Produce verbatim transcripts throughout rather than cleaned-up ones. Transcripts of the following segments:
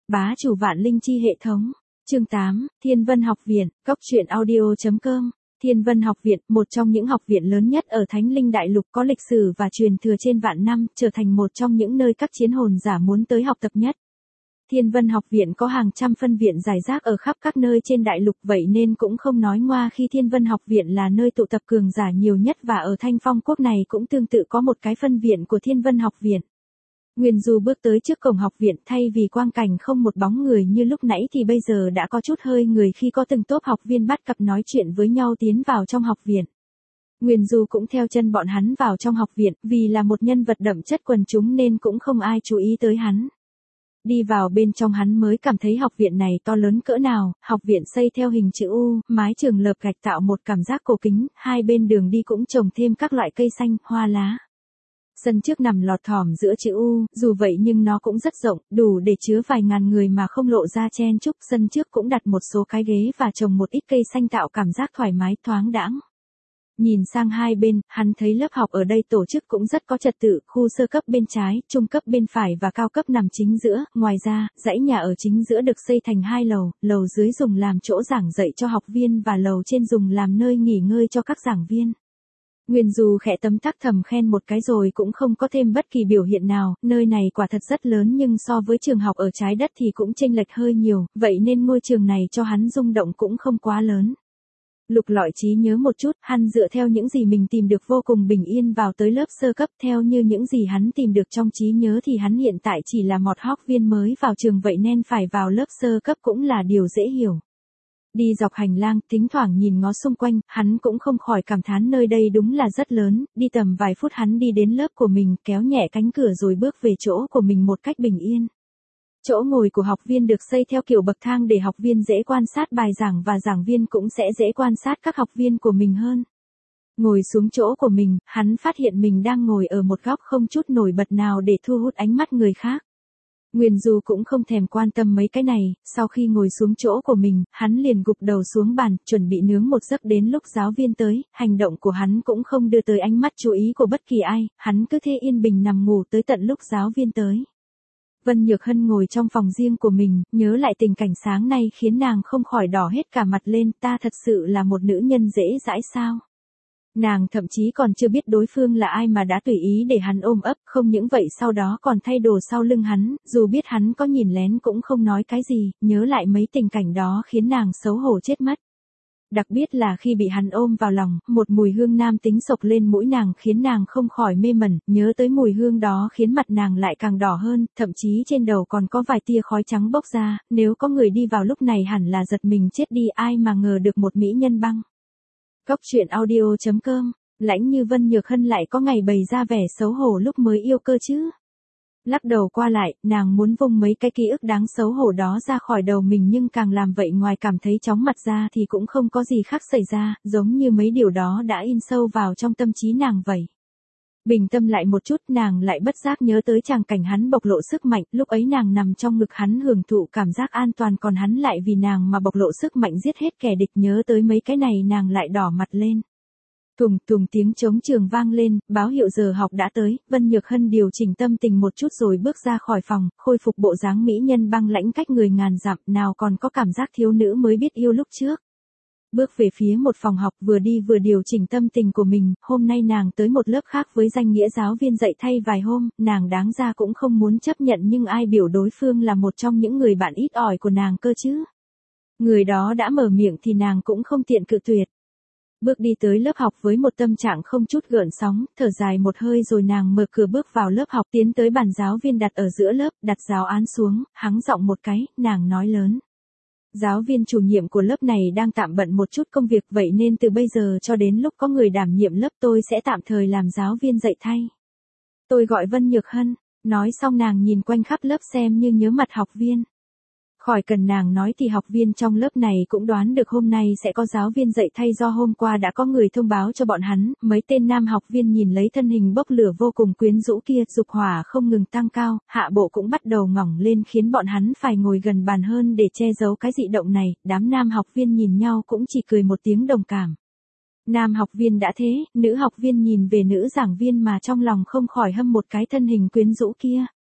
Bá chủ vạn linh chi hệ thống. Chương tám, Thiên Vân Học Viện, Cốc truyện audio chấm com. Thiên Vân Học Viện, một trong những học viện lớn nhất ở Thánh Linh Đại Lục, có lịch sử và truyền thừa trên vạn năm, trở thành một trong những nơi các chiến hồn giả muốn tới học tập nhất. Thiên Vân Học Viện có hàng trăm phân viện rải rác ở khắp các nơi trên đại lục, vậy nên cũng không nói ngoa khi Thiên Vân Học Viện là nơi tụ tập cường giả nhiều nhất, và ở Thanh Phong Quốc này cũng tương tự có một cái phân viện của Thiên Vân Học Viện. Nguyên Du bước tới trước cổng học viện, thay vì quang cảnh không một bóng người như lúc nãy thì bây giờ đã có chút hơi người khi có từng tốp học viên bắt cặp nói chuyện với nhau tiến vào trong học viện. Nguyên Du cũng theo chân bọn hắn vào trong học viện, vì là một nhân vật đậm chất quần chúng nên cũng không ai chú ý tới hắn. Đi vào bên trong hắn mới cảm thấy học viện này to lớn cỡ nào. Học viện xây theo hình chữ U, mái trường lợp gạch tạo một cảm giác cổ kính, hai bên đường đi cũng trồng thêm các loại cây xanh, hoa lá. Sân trước nằm lọt thỏm giữa chữ U, dù vậy nhưng nó cũng rất rộng, đủ để chứa vài ngàn người mà không lộ ra chen chúc. Sân trước cũng đặt một số cái ghế và trồng một ít cây xanh tạo cảm giác thoải mái, thoáng đãng. Nhìn sang hai bên, hắn thấy lớp học ở đây tổ chức cũng rất có trật tự, khu sơ cấp bên trái, trung cấp bên phải và cao cấp nằm chính giữa. Ngoài ra, dãy nhà ở chính giữa được xây thành hai lầu, lầu dưới dùng làm chỗ giảng dạy cho học viên và lầu trên dùng làm nơi nghỉ ngơi cho các giảng viên. Nguyên Du khẽ tấm tắc thầm khen một cái rồi cũng không có thêm bất kỳ biểu hiện nào. Nơi này quả thật rất lớn nhưng so với trường học ở trái đất thì cũng chênh lệch hơi nhiều, vậy nên ngôi trường này cho hắn rung động cũng không quá lớn. Lục lọi trí nhớ một chút, hắn dựa theo những gì mình tìm được vô cùng bình yên vào tới lớp sơ cấp. Theo như những gì hắn tìm được trong trí nhớ thì hắn hiện tại chỉ là một học viên mới vào trường, vậy nên phải vào lớp sơ cấp cũng là điều dễ hiểu. Đi dọc hành lang, thỉnh thoảng nhìn ngó xung quanh, hắn cũng không khỏi cảm thán nơi đây đúng là rất lớn. Đi tầm vài phút hắn đi đến lớp của mình, kéo nhẹ cánh cửa rồi bước về chỗ của mình một cách bình yên. Chỗ ngồi của học viên được xây theo kiểu bậc thang để học viên dễ quan sát bài giảng và giảng viên cũng sẽ dễ quan sát các học viên của mình hơn. Ngồi xuống chỗ của mình, hắn phát hiện mình đang ngồi ở một góc không chút nổi bật nào để thu hút ánh mắt người khác. Nguyên Du cũng không thèm quan tâm mấy cái này, sau khi ngồi xuống chỗ của mình, hắn liền gục đầu xuống bàn, chuẩn bị nướng một giấc đến lúc giáo viên tới. Hành động của hắn cũng không đưa tới ánh mắt chú ý của bất kỳ ai, hắn cứ thế yên bình nằm ngủ tới tận lúc giáo viên tới. Vân Nhược Hân ngồi trong phòng riêng của mình, nhớ lại tình cảnh sáng nay khiến nàng không khỏi đỏ hết cả mặt lên. Ta thật sự là một nữ nhân dễ dãi sao? Nàng thậm chí còn chưa biết đối phương là ai mà đã tùy ý để hắn ôm ấp, không những vậy sau đó còn thay đồ sau lưng hắn, dù biết hắn có nhìn lén cũng không nói cái gì. Nhớ lại mấy tình cảnh đó khiến nàng xấu hổ chết mất. Đặc biệt là khi bị hắn ôm vào lòng, một mùi hương nam tính sộc lên mũi nàng khiến nàng không khỏi mê mẩn, nhớ tới mùi hương đó khiến mặt nàng lại càng đỏ hơn, thậm chí trên đầu còn có vài tia khói trắng bốc ra. Nếu có người đi vào lúc này hẳn là giật mình chết đi, ai mà ngờ được một mỹ nhân băng. Cốc truyện audio chấm com, lãnh như Vân Nhược Hân lại có ngày bày ra vẻ xấu hổ lúc mới yêu cơ chứ. Lắc đầu qua lại, nàng muốn vung mấy cái ký ức đáng xấu hổ đó ra khỏi đầu mình, nhưng càng làm vậy ngoài cảm thấy chóng mặt ra thì cũng không có gì khác xảy ra, giống như mấy điều đó đã in sâu vào trong tâm trí nàng vậy. Bình tâm lại một chút, nàng lại bất giác nhớ tới tràng cảnh hắn bộc lộ sức mạnh, lúc ấy nàng nằm trong ngực hắn hưởng thụ cảm giác an toàn, còn hắn lại vì nàng mà bộc lộ sức mạnh giết hết kẻ địch. Nhớ tới mấy cái này nàng lại đỏ mặt lên. Tùng tùng tiếng trống trường vang lên, báo hiệu giờ học đã tới. Vân Nhược Hân điều chỉnh tâm tình một chút rồi bước ra khỏi phòng, khôi phục bộ dáng mỹ nhân băng lãnh cách người ngàn dặm, nào còn có cảm giác thiếu nữ mới biết yêu lúc trước. Bước về phía một phòng học, vừa đi vừa điều chỉnh tâm tình của mình. Hôm nay nàng tới một lớp khác với danh nghĩa giáo viên dạy thay vài hôm, nàng đáng ra cũng không muốn chấp nhận, nhưng ai biểu đối phương là một trong những người bạn ít ỏi của nàng cơ chứ. Người đó đã mở miệng thì nàng cũng không tiện cự tuyệt. Bước đi tới lớp học với một tâm trạng không chút gợn sóng, thở dài một hơi rồi nàng mở cửa bước vào lớp học, tiến tới bàn giáo viên đặt ở giữa lớp, đặt giáo án xuống, hắng giọng một cái, nàng nói lớn. Giáo viên chủ nhiệm của lớp này đang tạm bận một chút công việc, vậy nên từ bây giờ cho đến lúc có người đảm nhiệm lớp tôi sẽ tạm thời làm giáo viên dạy thay. Tôi gọi Vân Nhược Hân. Nói xong nàng nhìn quanh khắp lớp xem như nhớ mặt học viên. Khỏi cần nàng nói thì học viên trong lớp này cũng đoán được hôm nay sẽ có giáo viên dạy thay, do hôm qua đã có người thông báo cho bọn hắn. Mấy tên nam học viên nhìn lấy thân hình bốc lửa vô cùng quyến rũ kia, dục hỏa không ngừng tăng cao, hạ bộ cũng bắt đầu ngỏng lên khiến bọn hắn phải ngồi gần bàn hơn để che giấu cái dị động này. Đám nam học viên nhìn nhau cũng chỉ cười một tiếng đồng cảm. Nam học viên đã thế, nữ học viên nhìn về nữ giảng viên mà trong lòng không khỏi hâm một cái thân hình quyến rũ kia.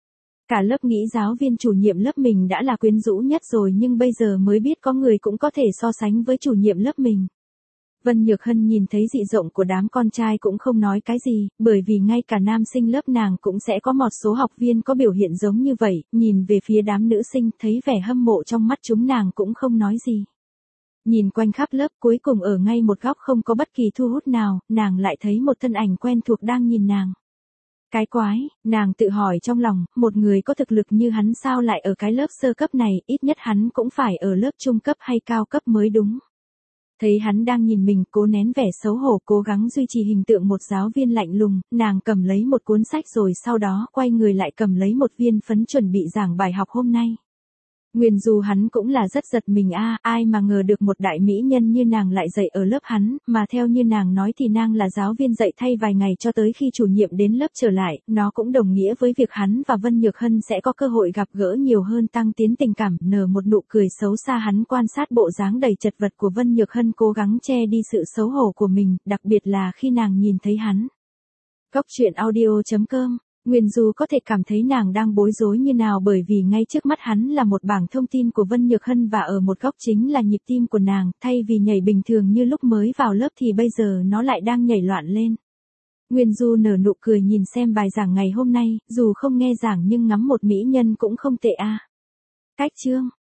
Cả lớp nghĩ giáo viên chủ nhiệm lớp mình đã là quyến rũ nhất rồi nhưng bây giờ mới biết có người cũng có thể so sánh với chủ nhiệm lớp mình. Vân Nhược Hân nhìn thấy dị động của đám con trai cũng không nói cái gì, bởi vì ngay cả nam sinh lớp nàng cũng sẽ có một số học viên có biểu hiện giống như vậy, nhìn về phía đám nữ sinh thấy vẻ hâm mộ trong mắt chúng nàng cũng không nói gì. Nhìn quanh khắp lớp cuối cùng ở ngay một góc không có bất kỳ thu hút nào, nàng lại thấy một thân ảnh quen thuộc đang nhìn nàng. Cái quái, nàng tự hỏi trong lòng, một người có thực lực như hắn sao lại ở cái lớp sơ cấp này, ít nhất hắn cũng phải ở lớp trung cấp hay cao cấp mới đúng. Thấy hắn đang nhìn mình cố nén vẻ xấu hổ cố gắng duy trì hình tượng một giáo viên lạnh lùng, nàng cầm lấy một cuốn sách rồi sau đó quay người lại cầm lấy một viên phấn chuẩn bị giảng bài học hôm nay. Nguyên dù hắn cũng là rất giật mình a, à, ai mà ngờ được một đại mỹ nhân như nàng lại dạy ở lớp hắn, mà theo như nàng nói thì nàng là giáo viên dạy thay vài ngày cho tới khi chủ nhiệm đến lớp trở lại, nó cũng đồng nghĩa với việc hắn và Vân Nhược Hân sẽ có cơ hội gặp gỡ nhiều hơn tăng tiến tình cảm, nở một nụ cười xấu xa hắn quan sát bộ dáng đầy chật vật của Vân Nhược Hân cố gắng che đi sự xấu hổ của mình, đặc biệt là khi nàng nhìn thấy hắn. Góc truyện audio chấm com Nguyên Du có thể cảm thấy nàng đang bối rối như nào bởi vì ngay trước mắt hắn là một bảng thông tin của Vân Nhược Hân và ở một góc chính là nhịp tim của nàng, thay vì nhảy bình thường như lúc mới vào lớp thì bây giờ nó lại đang nhảy loạn lên. Nguyên Du nở nụ cười nhìn xem bài giảng ngày hôm nay, dù không nghe giảng nhưng ngắm một mỹ nhân cũng không tệ a. À. Cách chương